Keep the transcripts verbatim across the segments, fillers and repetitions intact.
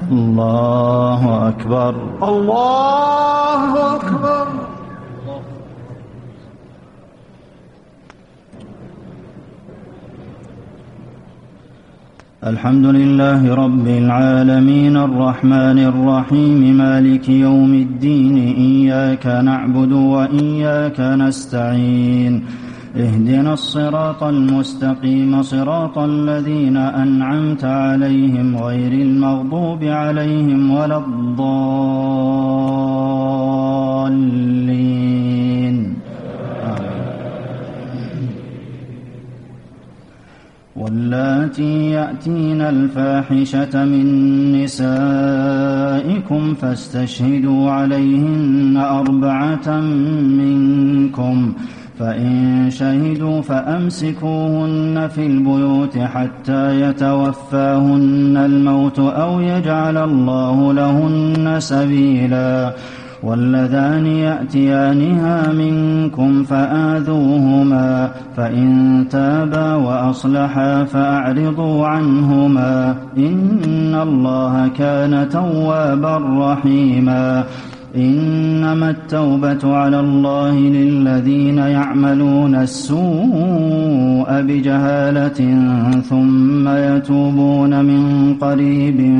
الله أكبر الله أكبر. الحمد لله رب العالمين الرحمن الرحيم مالك يوم الدين إياك نعبد وإياك نستعين اهدنا الصراط المستقيم صراط الذين أنعمت عليهم غير المغضوب عليهم ولا الضالين. واللاتي يأتين الفاحشة من نسائكم فاستشهدوا عليهن أربعة منكم فإن شهدوا فأمسكوهن في البيوت حتى يتوفاهن الموت أو يجعل الله لهن سبيلا. واللذان يأتيانها منكم فآذوهما فإن تابا وأصلحا فأعرضوا عنهما إن الله كان توابا رحيما. إنما التوبة على الله للذين يعملون السوء بجهالة ثم يتوبون من قريب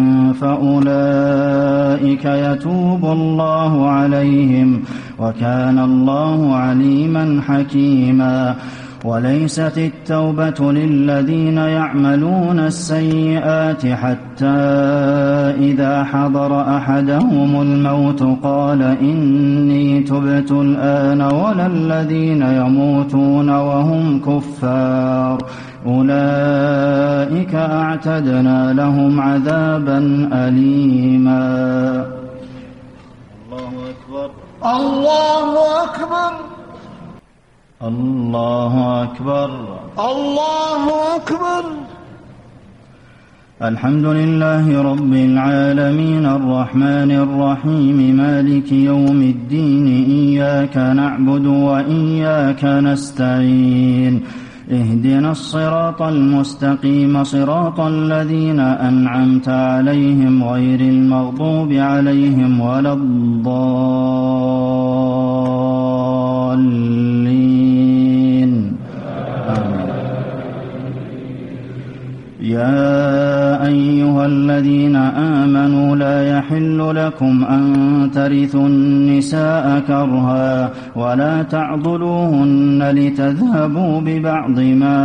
فأولئك يتوب الله عليهم وكان الله عليما حكيما. وليست التوبة للذين يعملون السيئات حتى إذا حضر أحدهم الموت قال إني تبت الآن ولا الذين يموتون وهم كفار أولئك أعتدنا لهم عذابا أليما. الله أكبر الله أكبر الله أكبر الله أكبر. الحمد لله رب العالمين الرحمن الرحيم مالك يوم الدين إياك نعبد وإياك نستعين اهدنا الصراط المستقيم صراط الذين أنعمت عليهم غير المغضوب عليهم ولا الضالين. آمين. يا أيها الذين آمنوا لا يحل لكم أن ترثوا النساء كرها ولا تعضلوهن لتذهبوا ببعض ما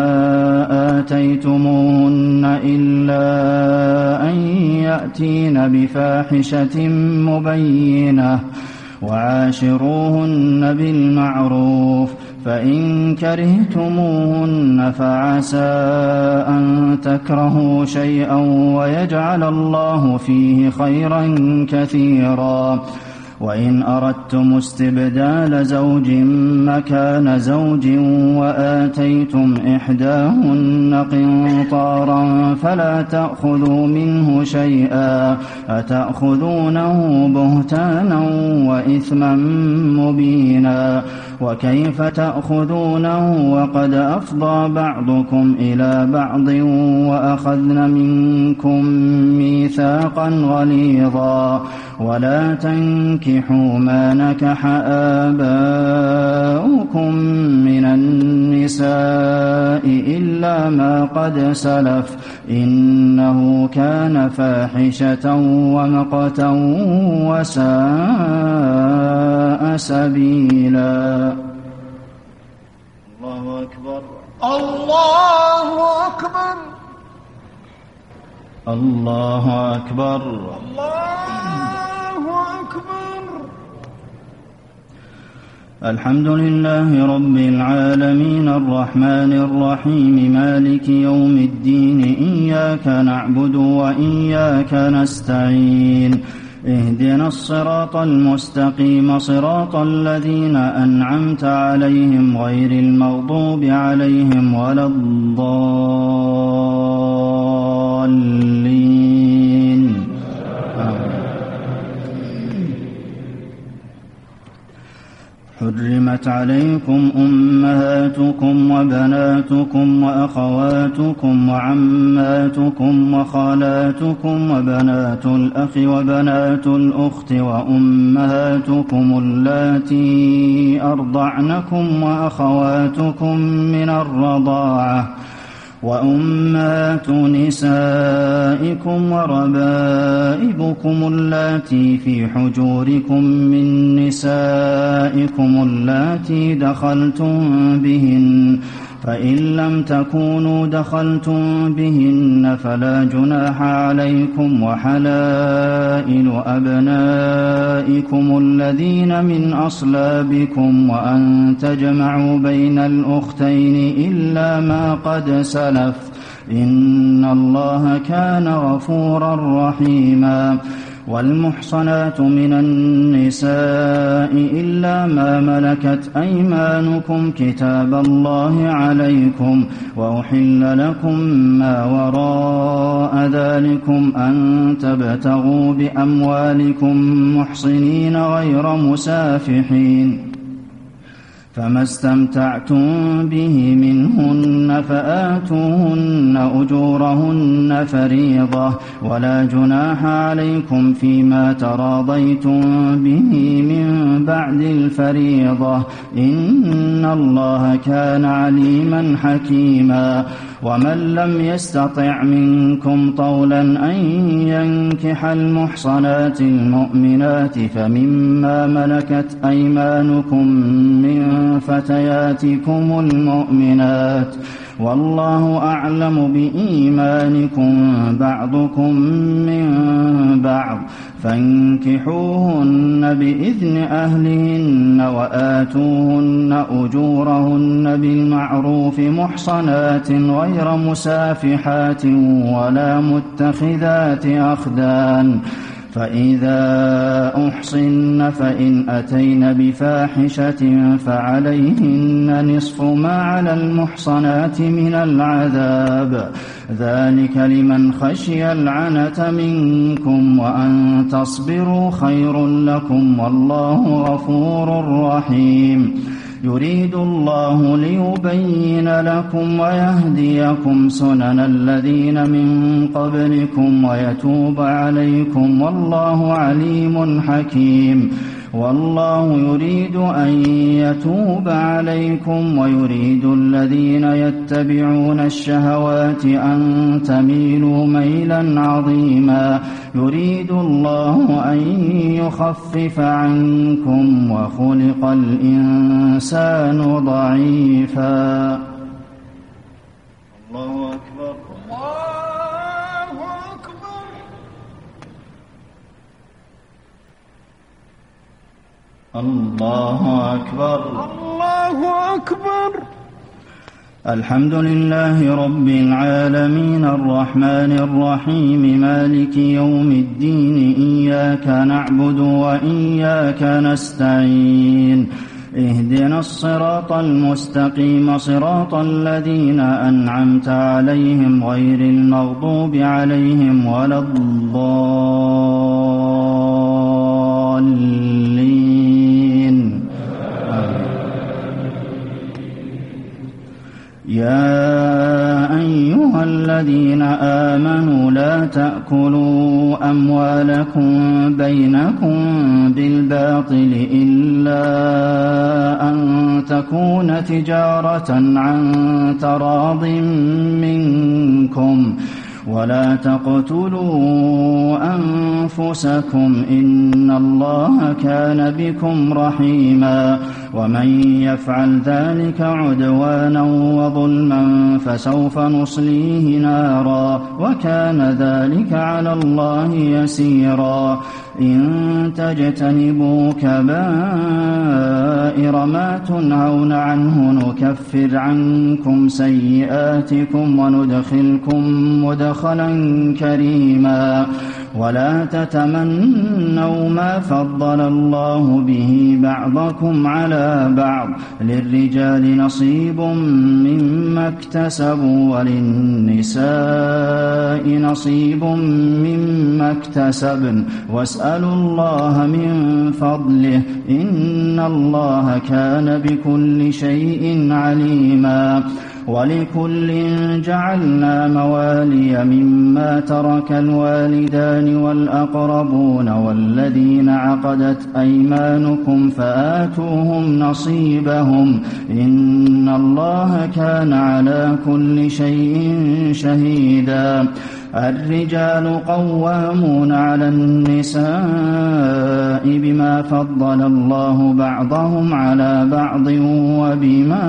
آتيتموهن إلا أن يأتين بفاحشة مبينة وعاشروهن بالمعروف فإن كرهتموهن فعسى أن تكرهوا شيئا ويجعل الله فيه خيرا كثيرا. وإن أردتم استبدال زوج مكان زوج وآتيتم إحداهن قنطارا فلا تأخذوا منه شيئا أتأخذونه بهتانا وإثما مبينا. وكيف تأخذونه وقد أفضى بعضكم إلى بعض وأخذن منكم ميثاقا غليظا. ولا تنكحوا ما نكح آباؤكم من النساء إلا ما قد سلف إنه كان فاحشة ومقتا وساء سبيلا. الله أكبر الله أكبر الله أكبر الله أكبر. الحمد لله رب العالمين الرحمن الرحيم مالك يوم الدين إياك نعبد وإياك نستعين اهدنا الصراط المستقيم صراط الذين أنعمت عليهم غير المغضوب عليهم ولا الضالين. آمين. حرمت عليكم أمهاتكم وبناتكم وأخواتكم وعماتكم وخالاتكم وبنات الأخ وبنات الأخت وأمهاتكم اللاتي أرضعنكم وأخواتكم من الرضاعة وأمهات نسائكم وربائبكم اللاتي في حجوركم من نسائكم اللاتي دخلتم بهن فإن لم تكونوا دخلتم بهن فلا جناح عليكم وحلائل أبنائكم الذين من أصلابكم وأن تجمعوا بين الأختين إلا ما قد سلف إن الله كان غفورا رحيما والمحصنات من النساء إلا ما ملكت أيمانكم كتاب الله عليكم وأحل لكم ما وراء ذلكم أن تبتغوا بأموالكم محصنين غير مسافحين فما استمتعتم به منهن فآتوهن أجورهن فريضة ولا جناح عليكم فيما تراضيتم به من بعد الفريضة إن الله كان عليما حكيما ومن لم يستطع منكم طولا أن ينكح المحصنات المؤمنات فمما ملكت أيمانكم من فتياتكم المؤمنات والله أعلم بإيمانكم بعضكم من بعض فانكحوهن بإذن أهلهن وآتوهن أجورهن بالمعروف محصنات غير مسافحات ولا متخذات أخدان فإذا أحصن فإن أتين بفاحشة فعليهن نصف ما على المحصنات من العذاب ذلك لمن خشي العنة منكم وأن تصبروا خير لكم والله غفور رحيم يريد الله ليبين لكم ويهديكم سنن الذين من قبلكم ويتوب عليكم والله عليم حكيم والله يريد أن يتوب عليكم ويريد الذين يتبعون الشهوات أن تميلوا ميلا عظيما يريد الله أن يخفف عنكم وخلق الإنسان ضعيفا الله أكبر الله أكبر الله أكبر الله أكبر الحمد لله رب العالمين الرحمن الرحيم مالك يوم الدين إياك نعبد وإياك نستعين اهدنا الصراط المستقيم صراط الذين أنعمت عليهم غير المغضوب عليهم ولا الضالين يا أيها الذين آمنوا لا تأكلوا أموالكم بينكم بالباطل إلا أن تكون تجارة عن تراض منكم ولا تقتلوا أنفسكم إن الله كان بكم رحيما ومن يفعل ذلك عدوانا وظلما فسوف نصليه نارا وكان ذلك على الله يسيرا إن تجتنبوا كبائر ما تنهون عنه نكفر عنكم سيئاتكم وندخلكم مدخلا كريما ولا تتمنوا ما فضل الله به بعضكم على بعض للرجال نصيب مما اكتسبوا وللنساء نصيب مما اكتسبن واسألوا الله من فضله إن الله كان بكل شيء عليما ولكل جعلنا موالي مما ترك الوالدان والأقربون والذين عقدت أيمانكم فآتوهم نصيبهم إن الله كان على كل شيء شهيدا الرجال قوامون على النساء بما فضل الله بعضهم على بعض وبما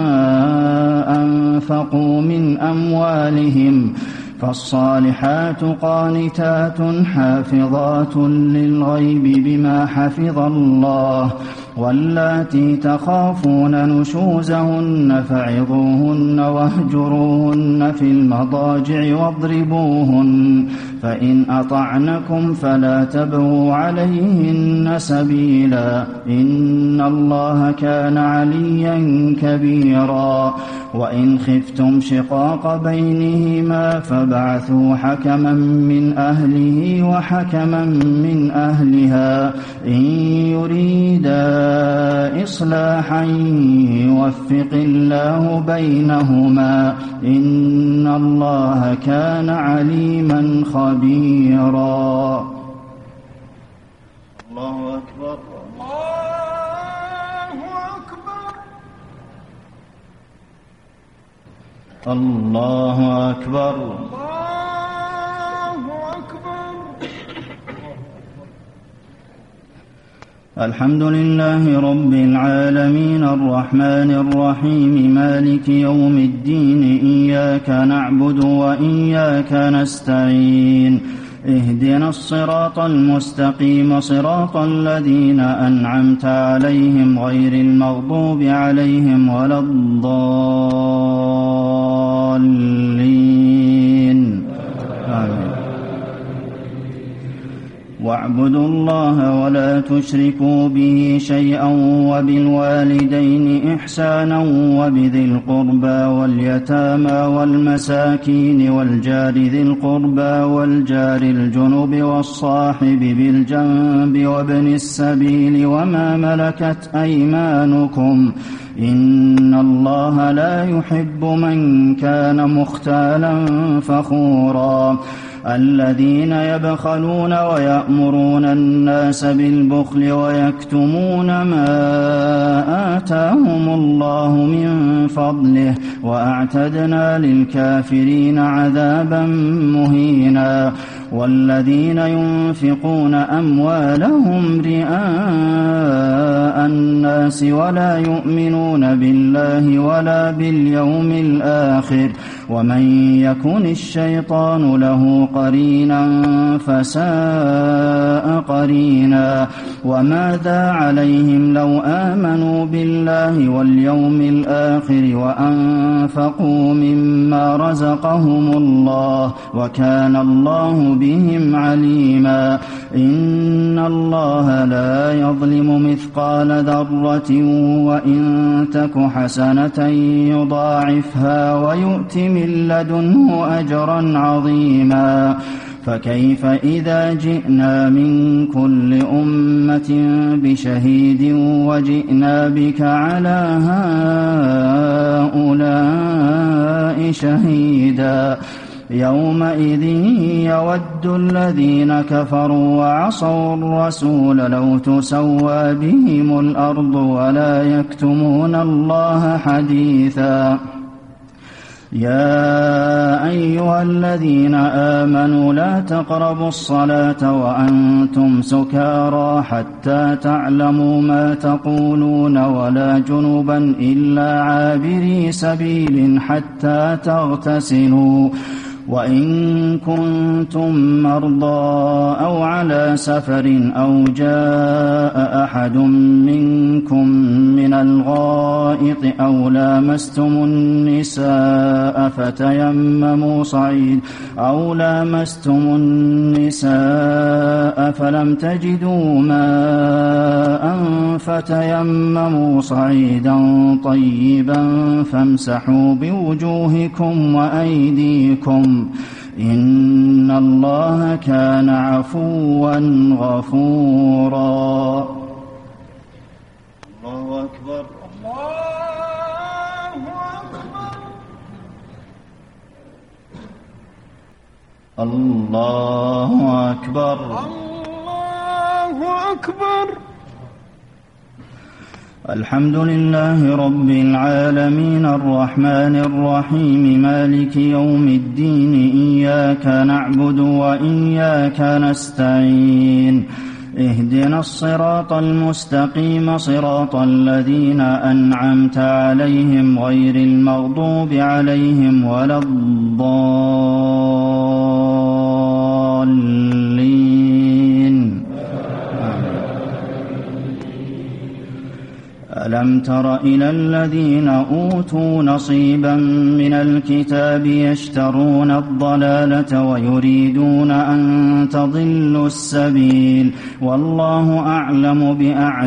أنفقوا من أموالهم فالصالحات قانتات حافظات للغيب بما حفظ الله واللاتي تخافون نشوزهن فعظوهن واهجروهن في المضاجع واضربوهن فإن أطعنكم فلا تبغوا عليهن سبيلا إن الله كان عليا كبيرا وإن خفتم شقاق بينهما فابعثوا حكما من أهله وحكما من أهلها إن يريدا إصلاحا يوفق الله بينهما إن الله كان عليما خبيرا الله أكبر الله أكبر الله أكبر. الحمد لله رب العالمين الرحمن الرحيم مالك يوم الدين إياك نعبد وإياك نستعين اهدنا الصراط المستقيم صراط الذين أنعمت عليهم غير المغضوب عليهم ولا الضالين آمين. واعبدوا الله ولا تشركوا به شيئا وبالوالدين إحسانا وبذي القربى واليتامى والمساكين والجار ذي القربى والجار الجنب والصاحب بالجنب وابن السبيل وما ملكت أيمانكم إن الله لا يحب من كان مختالا فخورا الذين يبخلون ويأمرون الناس بالبخل ويكتمون ما آتاهم الله من فضله وأعتدنا للكافرين عذابا مهينا والذين ينفقون أموالهم رئاء الناس ولا يؤمنون بالله ولا باليوم الآخر ومن يكن الشيطان له قرينا فساء قرينا وماذا عليهم لو آمنوا بالله واليوم الآخر وأنفقوا مما رزقهم الله وكان الله بهم عليما إن الله لا يظلم مثقال ذرة وإن تك حسنة يضاعفها ويؤت من لدنه أجرا عظيما فكيف إذا جئنا من كل أمة بشهيد وجئنا بك على هؤلاء شهيدا يومئذ يود الذين كفروا وعصوا الرسول لو تسوى بهم الأرض ولا يكتمون الله حديثا يا أيها الذين آمنوا لا تقربوا الصلاة وأنتم سكارى حتى تعلموا ما تقولون ولا جنبا إلا عابري سبيل حتى تغتسلوا وإن كنتم مرضى أو على سفر أو جاء أحد منكم من الغائط أو لامستم النساء فتيمموا صعيد أو لامستم النساء فلم تجدوا ماء فتيمموا صعيدا طيبا فامسحوا بوجوهكم وأيديكم إن الله كان عفوا غفورا. الله أكبر. الله أكبر. الله أكبر. الحمد لله رب العالمين الرحمن الرحيم مالك يوم الدين إياك نعبد وإياك نستعين اهدنا الصراط المستقيم صراط الذين أنعمت عليهم غير المغضوب عليهم ولا الضالين. ألم تر إلى الذين أوتوا نصيبا من الكتاب يشترون الضلالة ويريدون أن تضلوا السبيل والله أعلم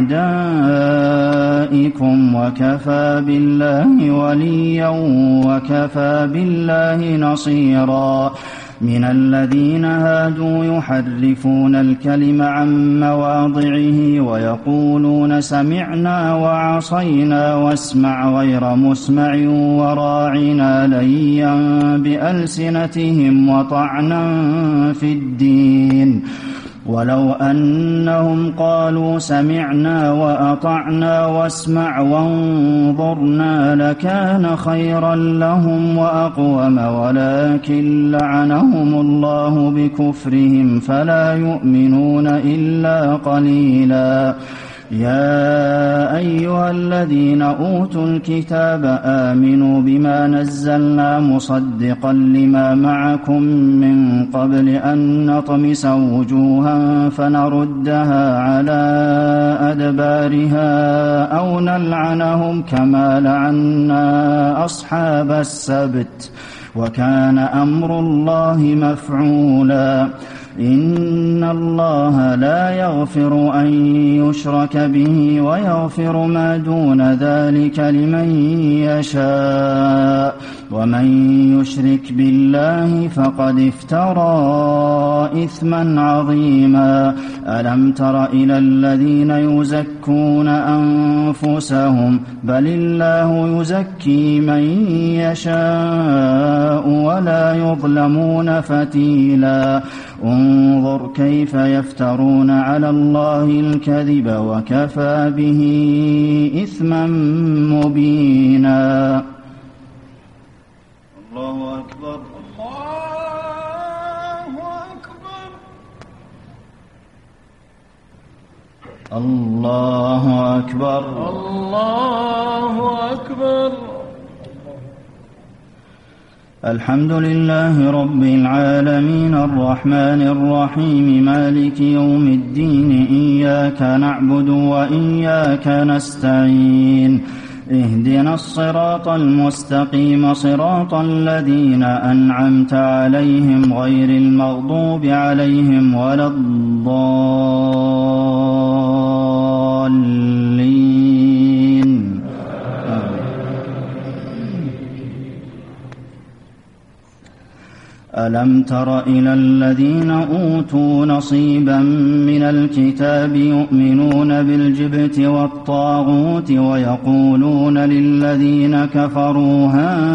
بأعدائكم وكفى بالله وليا وكفى بالله نصيرا. من الذين هادوا يحرفون الكلم عن مواضعه ويقولون سمعنا وعصينا واسمع غير مسمع وراعنا ليا بألسنتهم وطعنا في الدين ولو أنهم قالوا سمعنا وأطعنا واسمع وانظرنا لكان خيرا لهم وأقوم ولكن لعنهم الله بكفرهم فلا يؤمنون إلا قليلا. يا أيها الذين أوتوا الكتاب آمنوا بما نزلنا مصدقا لما معكم من قبل أن نطمس وجوها فنردها على أدبارها أو نلعنهم كما لعنا أصحاب السبت وكان أمر الله مفعولا. إن الله لا يغفر أن يشرك به ويغفر ما دون ذلك لمن يشاء ومن يشرك بالله فقد افترى إثما عظيما. ألم تر إلى الذين يزكون أنفسهم بل الله يزكي من يشاء ولا يظلمون فتيلا. انظر كيف يفترون على الله الكذب وكفى به إثما مبينا. الله أكبر. الله أكبر. الله أكبر. الحمد لله رب العالمين الرحمن الرحيم مالك يوم الدين إياك نعبد وإياك نستعين اهدنا الصراط المستقيم صراط الذين أنعمت عليهم غير المغضوب عليهم ولا الضالين. ألم تر إلى الذين أوتوا نصيبا من الكتاب يؤمنون بالجبت والطاغوت ويقولون للذين كفروا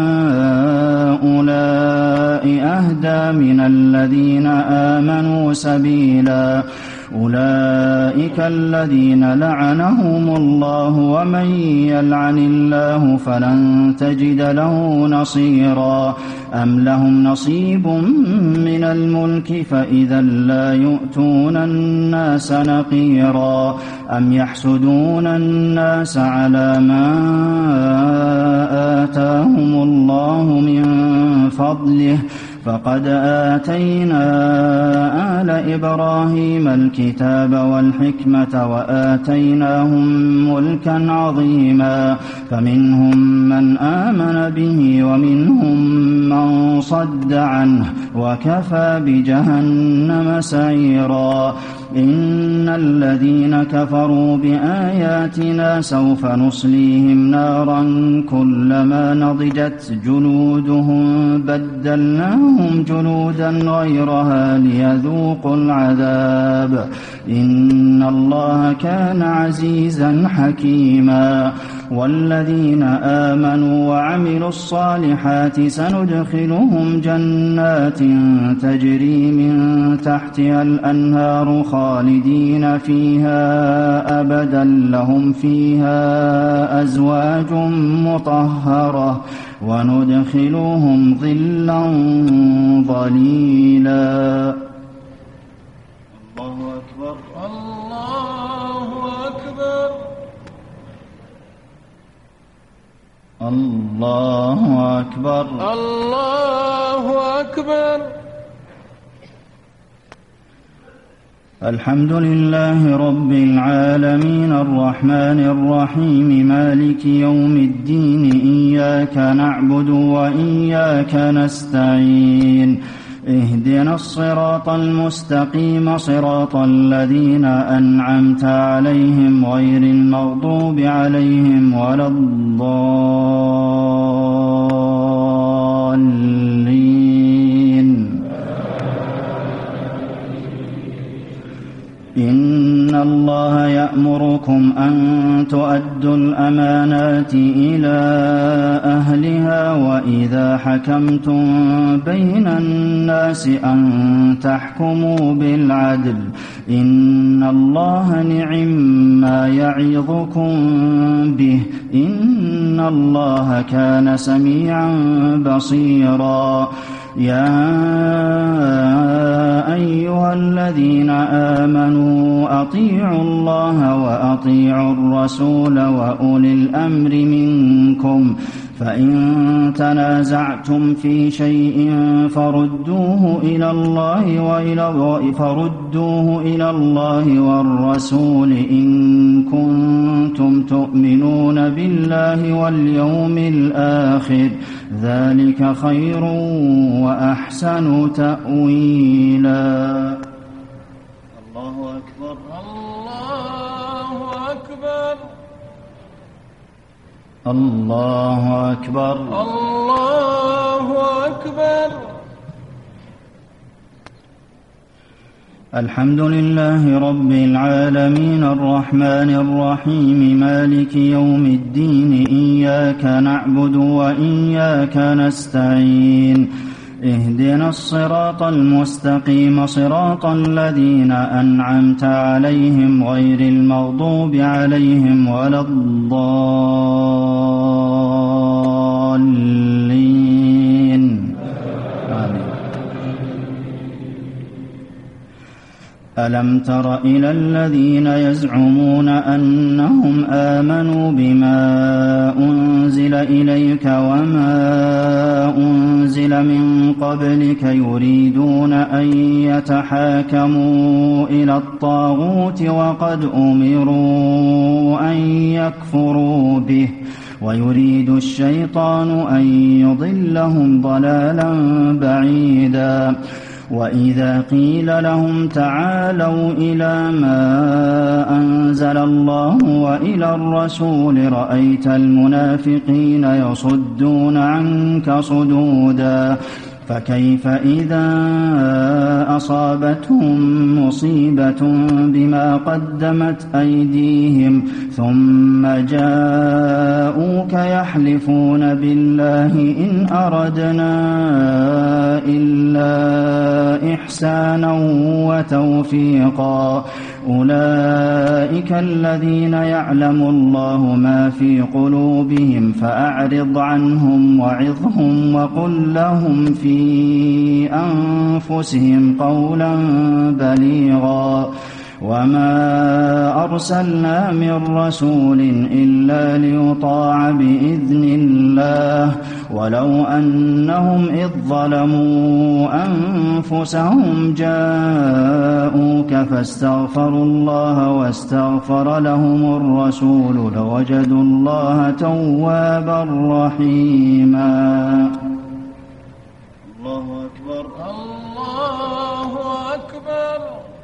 هؤلاء أهدى من الذين آمنوا سبيلا. أولئك الذين لعنهم الله ومن يلعن الله فلن تجد له نصيرا. أم لهم نصيب من الملك فإذا لا يؤتون الناس نقيرا. أم يحسدون الناس على ما آتاهم الله من فضله فقد آتينا آل إبراهيم الكتاب والحكمة وآتيناهم ملكا عظيما فمنهم من آمن به ومنهم من صد عنه وكفى بجهنم سعيرا إن الذين كفروا بآياتنا سوف نصليهم نارا كلما نضجت جلودهم بدلناهم جلودا غيرها ليذوقوا العذاب إن الله كان عزيزا حكيما والذين آمنوا وعملوا الصالحات سندخلهم جنات تجري من تحتها الأنهار خالدين فيها أبدا لهم فيها أزواج مطهرة وندخلهم ظلا ظليلا. الله أكبر. الله أكبر. الله أكبر. الله أكبر. الحمد لله رب العالمين الرحمن الرحيم مالك يوم الدين إياك نعبد وإياك نستعين اهدنا الصراط المستقيم صراط الذين أنعمت عليهم غير المغضوب عليهم ولا الضالين. إن الله يأمركم أن تؤدوا الأمانات إلى أهلها وإذا حكمتم بين الناس أن تحكموا بالعدل إن الله نعما يعظكم به إن الله كان سميعا بصيرا. يا أيها الذين آمنوا أطيعوا الله وأطيعوا الرسول وأولي الأمر منكم فإن تنازعتم في شيء فردوه إلى الله وإلى فردوه إلى الله والرسول إن كنتم تؤمنون بالله واليوم الآخر ذلك خير وأحسن تأويلا. الله أكبر. الله أكبر. الله أكبر. الله أكبر. الحمد لله رب العالمين الرحمن الرحيم مالك يوم الدين إياك نعبد وإياك نستعين اهدنا الصراط المستقيم صراط الذين أنعمت عليهم غير المغضوب عليهم ولا الضالين. آمين. ألم تر إلى الذين يزعمون أنهم آمنوا بما أنزل إليك وما أنزل من قبلك يريدون أن يتحاكموا إلى الطاغوت وقد أمروا أن يكفروا به ويريد الشيطان أن يضلهم ضلالا بعيدا. وإذا قيل لهم تعالوا إلى ما أنزل الله وإلى الرسول رأيت المنافقين يصدون عنك صدودا. فكيف إذا أصابتهم مصيبة بما قدمت أيديهم ثم جاءوك يحلفون بالله إن أردنا إلا إحسانا وتوفيقا أولئك الذين يعلم الله ما في قلوبهم فأعرض عنهم وعظهم وقل لهم في أنفسهم قولا بليغا. وما أَرْسَلْنَا مِن رَّسُولٍ إِلَّا لِيُطَاعَ بِإِذْنِ اللَّهِ وَلَوْ أَنَّهُمْ إِذ ظَّلَمُوا أَنفُسَهُمْ جَاءُوكَ فَاسْتَغْفَرُوا اللَّهَ وَاسْتَغْفَرَ لَهُمُ الرَّسُولُ لَوَجَدُوا اللَّهَ تَوَّابًا رَّحِيمًا. الله أكبر. الله أكبر.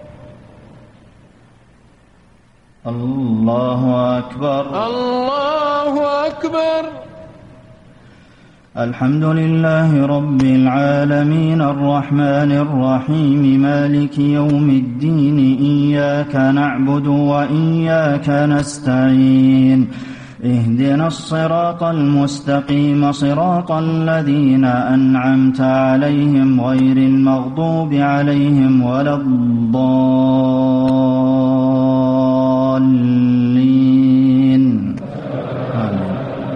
الله أكبر. الله أكبر. الحمد لله رب العالمين الرحمن الرحيم مالك يوم الدين إياك نعبد وإياك نستعين اهدنا الصراط المستقيم صراط الذين أنعمت عليهم غير المغضوب عليهم ولا الضالين آمين.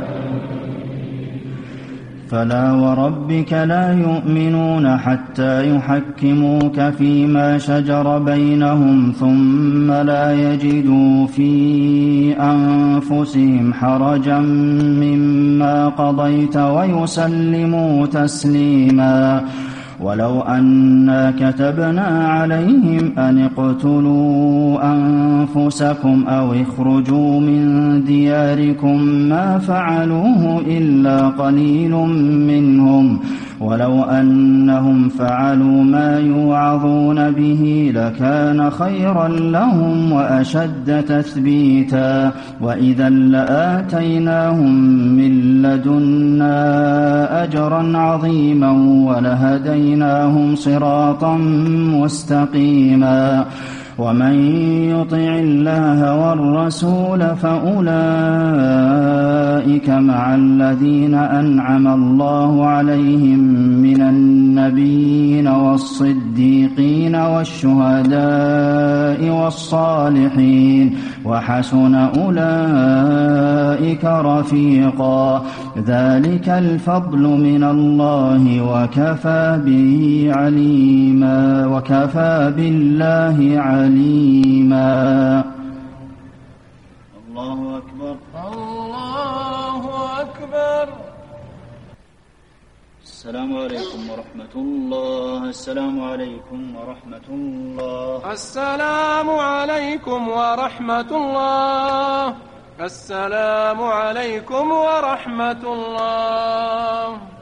فلا وربك لا يؤمنون حتى يحكموك فيما شجر بينهم ثم لا يجدوا في أنفسهم حرجا مما قضيت ويسلموا تسليما. ولو أنا كتبنا عليهم أن اقتلوا أنفسكم أو اخرجوا من دياركم ما فعلوه إلا قليل منهم ولو أنهم فعلوا ما يوعظون به لكان خيرا لهم وأشد تثبيتا وإذا لآتيناهم من لدنا أجرا عظيما ولهديناهم صراطا مستقيما. ومن يطع الله والرسول فأولئك مع الذين أنعم الله عليهم من النبيين والصديقين والشهداء والصالحين وحسن أولئك رفيقا. ذلك الفضل من الله وكفى به عليما وكفى بالله عليما. الله أكبر. الله أكبر. السلام عليكم ورحمة الله. السلام عليكم ورحمة الله. السلام عليكم ورحمة الله. السلام عليكم ورحمة الله.